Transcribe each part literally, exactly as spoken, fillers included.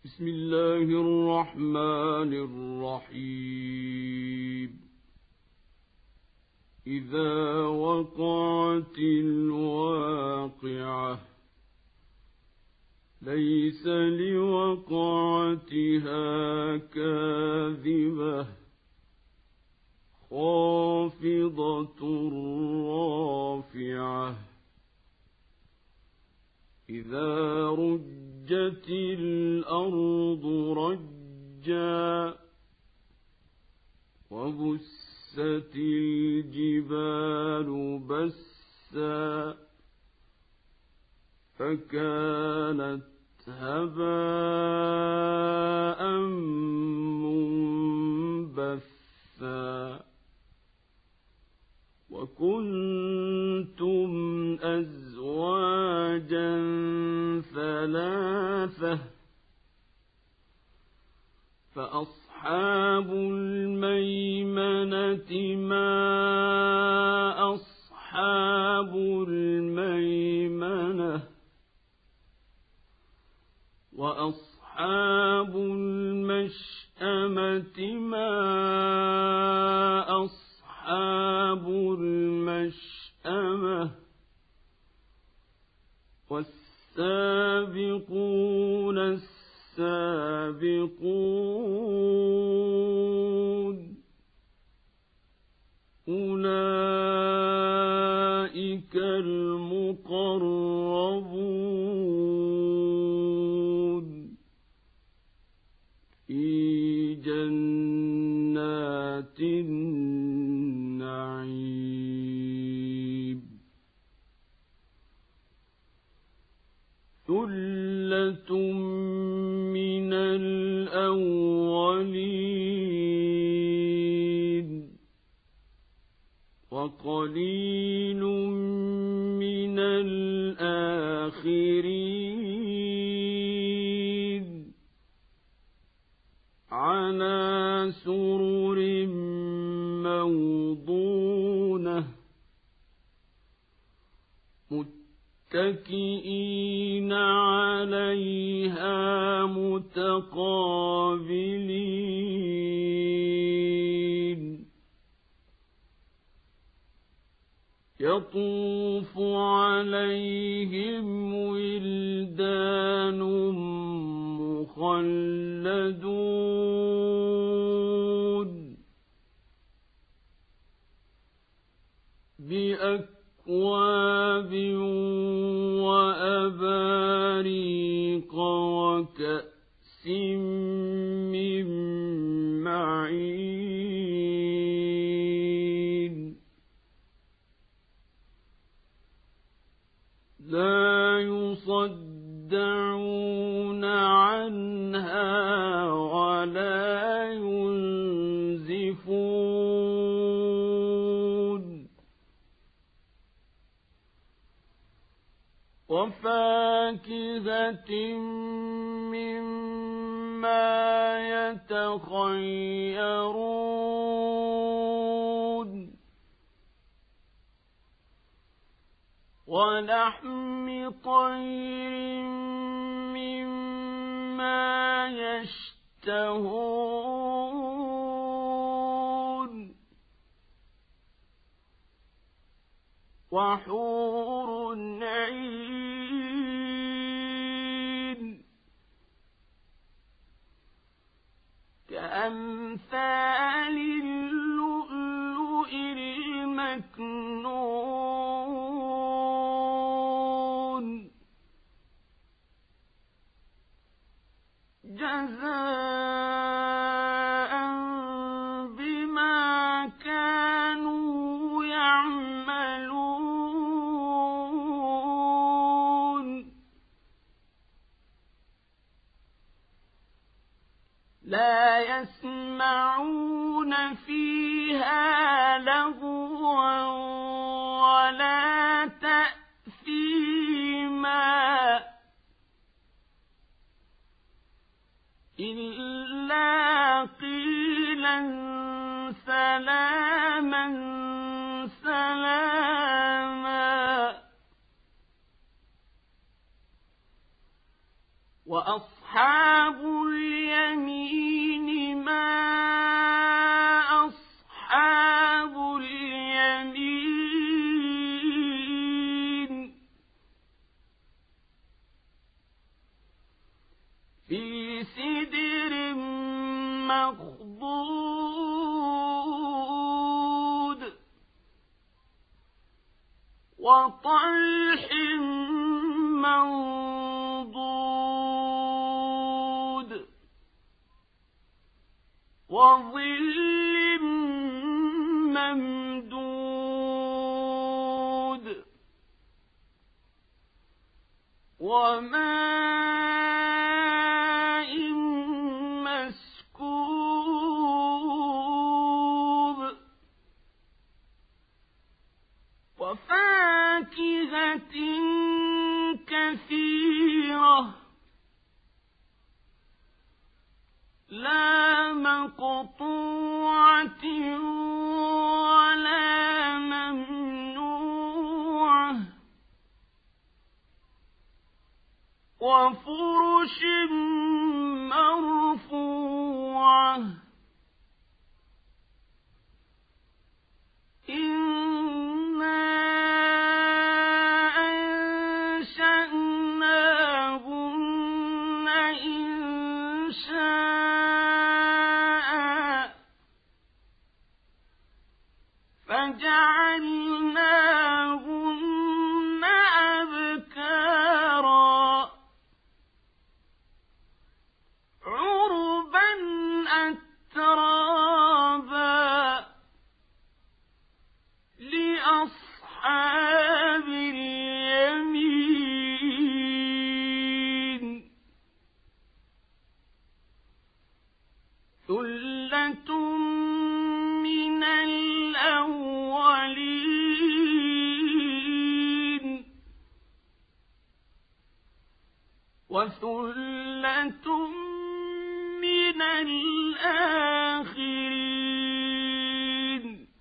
بسم الله الرحمن الرحيم إذا وقعت الواقعة ليس لوقعتها كاذبة خافضة رافعة إذا رجت الأرض رجا وبست الجبال بسا فكانت هباء منبثا وكنتم أزواجا ثلاثة فأصحاب الميمنة ما أصحاب الميمنة وأصحاب المشأمة ما أصحاب المشأمة والسابقون السابقون أولئك المقربون في جنات النعيم ثلة من الأولين وقليل من الآخرين على سرر موضونة متكئين عليها متقابلين يطوف عليهم ولدان مخلدون بأكواب وأباريق وكأس من معين لا يصدعون عنها ولا ينزفون وفاكهة مما يتخيرون ولحم طير مما يشتهون وحور عين كأمثال اللؤلؤ المكنون جزاء بما كانوا يعملون لا يسمعون فيها لغوا ولا تأثيما إلا قيلا سلاما سلاما وأصحاب اليمين ما أصحاب اليمين في سدر مخضود وطلح منضود وظل ممدود وماء مسكوب وفاكهة كثيرة لا مقطوعة ولا ممنوعة وفرش مرفوعة إنا أنشأناهن إنشاء فجعلناهن أبكارا عربا أترابا لأصحاب اليمين ثلة من الأولين وثلة من الآخرين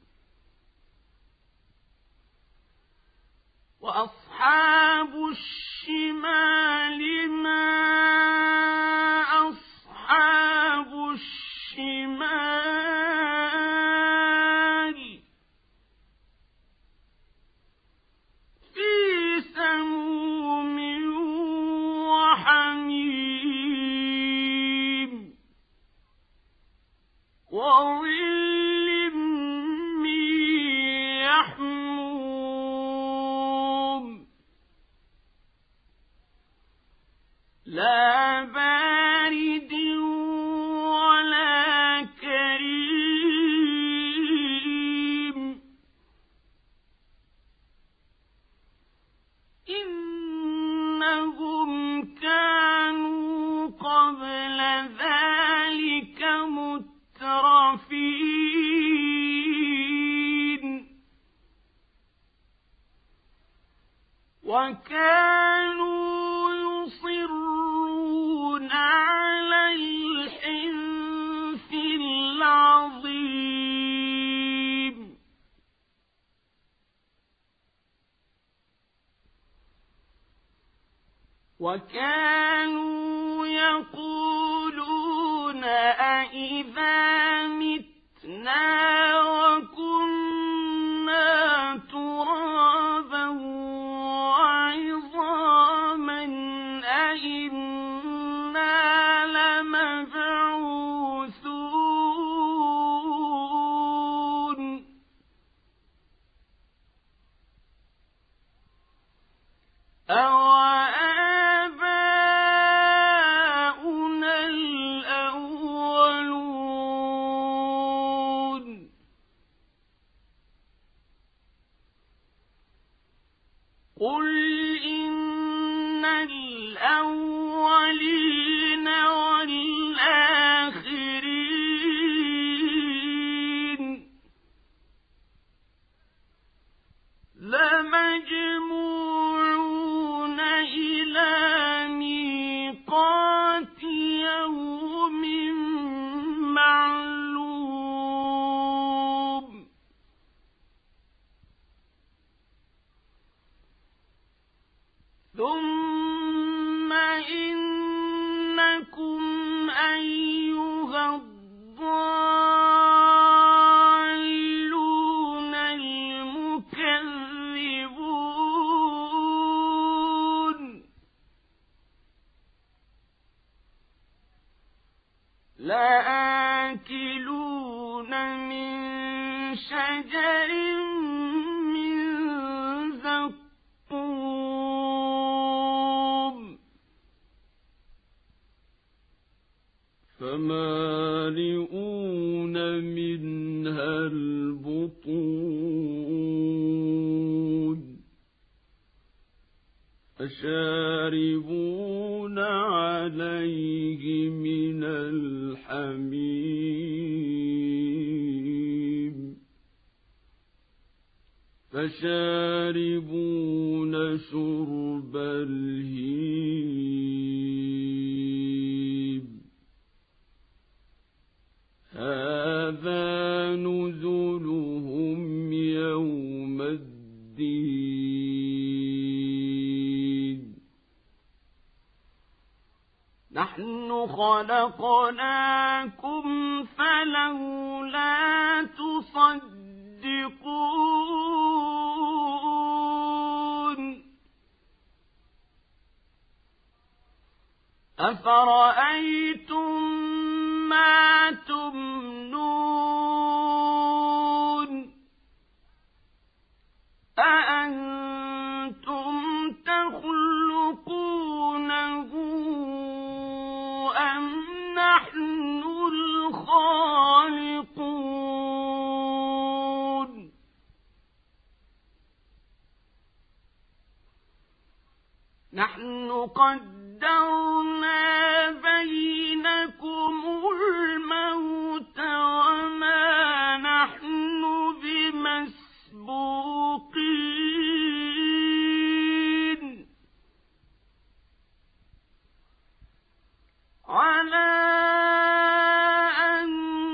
وأصحاب الشمال ما أصحاب الشمال في سموم وحميم وظل من يحموم لا بارد ولا كريم إنهم كانوا قبل ذلك مترفين وكانوا يصرون على الحنث العظيم وكانوا يقولون أإذا متنا وكنا ترابا وعظاما أإنا لمبعوثون أوآباؤنا الأولون لكم أيها الضالون المكذبون لآكلون من شجر من زقوم فمالئون منها البطون فشاربون عليه من الحميم فشاربون شرب الهيم هذا نزلهم يوم الدين نحن خلقناكم فلولا تصدقون أفرأيتم ما تمنون أأنتم تخلقونه أم نحن الخالقون نحن قدرنا بينكم الموت وما نحن بمسبوقين على أن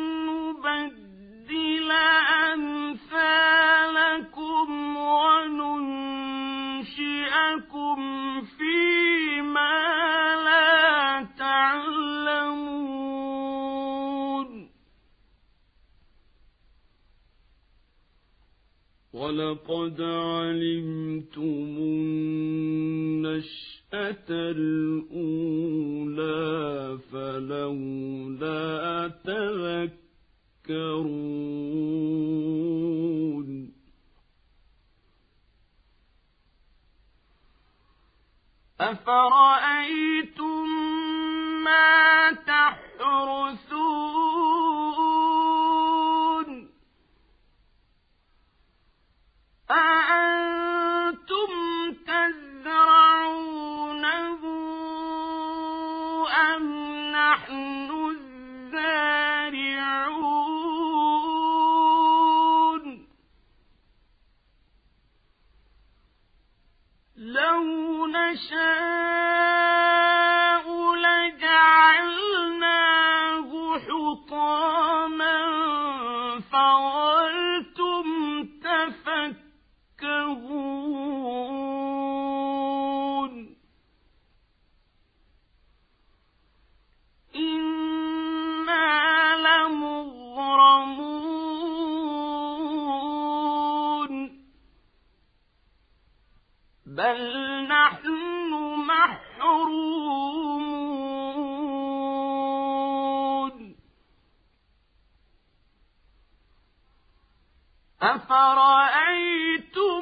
نبدل أمثالكم وننشئكم فيما لا تعلمون ولقد علمتم النشأة الأولى فلولا تذكرون أفرأيتم ما تحرثون أأنتم تزرعونه أم نحن الزارعون لو نشاء لجعلناه حطاما فظلتم تفكهون إنا لمغرمون بل نحن محرومون أفرأيتم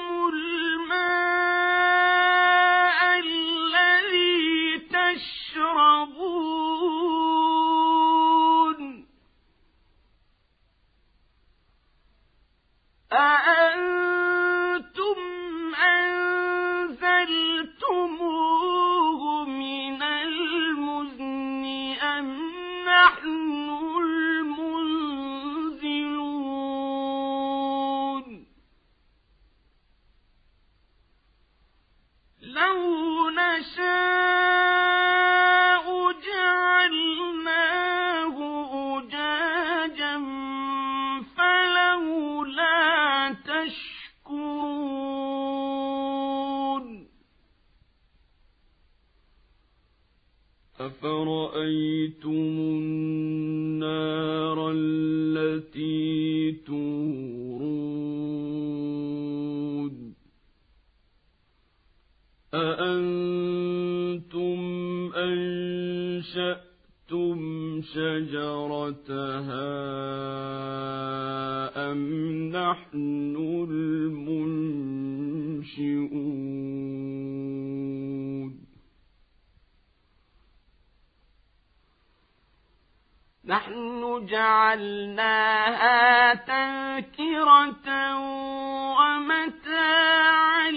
الماء الذي تشربون أأنتم أنزلتموه من المزن أم نحن المنزلون لو نشاء أفرأيتم النار التي تورون أأنتم أنشأتم شجرتها أم نحن المنشئون نحن جعلناها تذكرة ومتاعا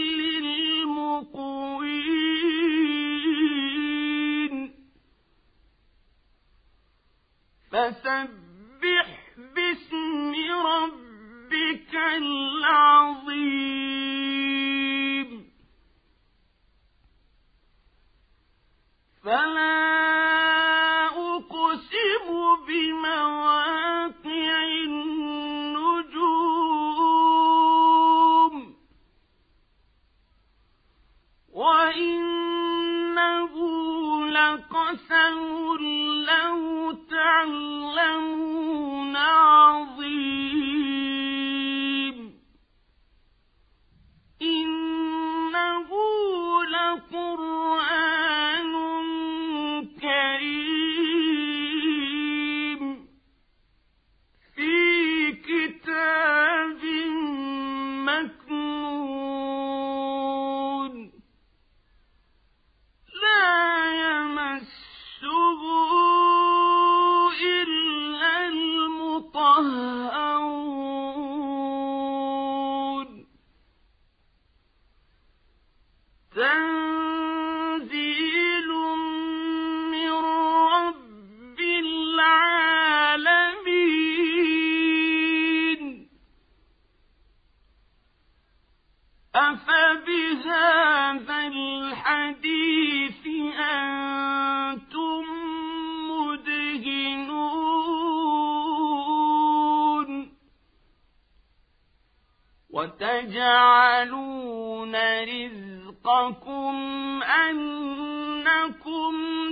للمقوين فسبح باسم ربك العظيم فلا أقسم بمواقع النجوم وإنه لقسم لو تعلمون عظيم إنه لقرآن كريم في كتاب مكنون لا يمسه إلا المطهرون تنزيل من رب العالمين أفبهذا الحديث أنتم مدهنون وتجعلون رزقكم أنكم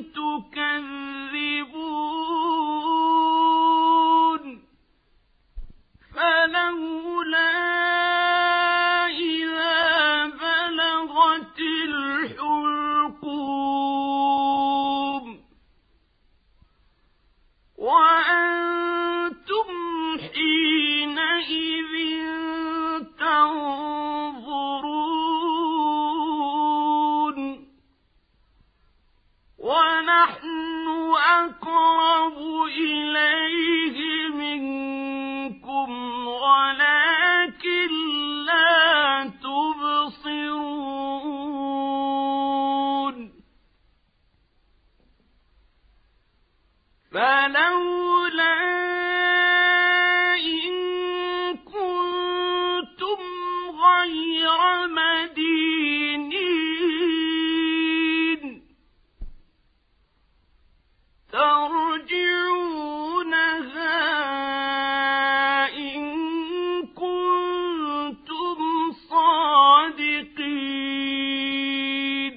تكذبون فلولا إذا بلغت الحلقوم وأنتم حينئذ تنظرون ونحن أقرب إليه منكم ولكن لا تبصرون فلولا إن كنتم غير مدينين ترجعونها إن كنتم صادقين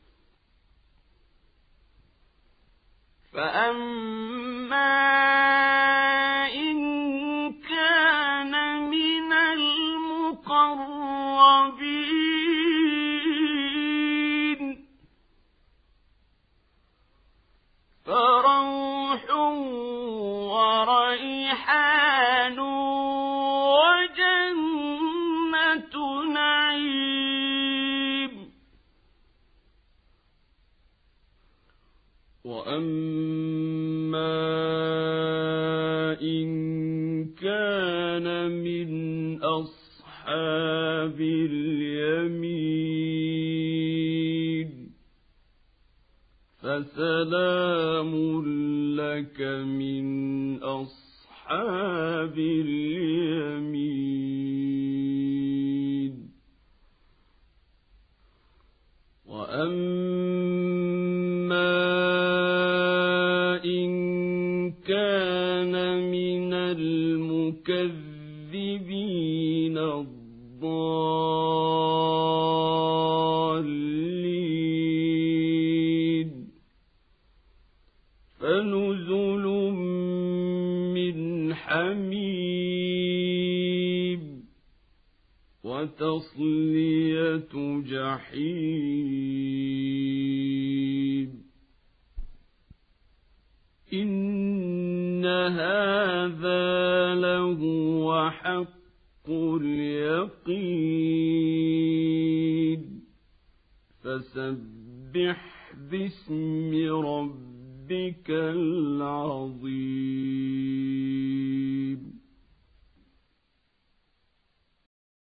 فأما إن كان من المقربين فروح وريحان وجنة نعيم وأما إن كان من أصحاب اليمين فسلام لك من أصحاب اليمين وأما إن كان من المكذبين الضالين فنزل من حميم وتصلية جحيم إن هذا لهو حق اليقين فسبح باسم ربك العظيم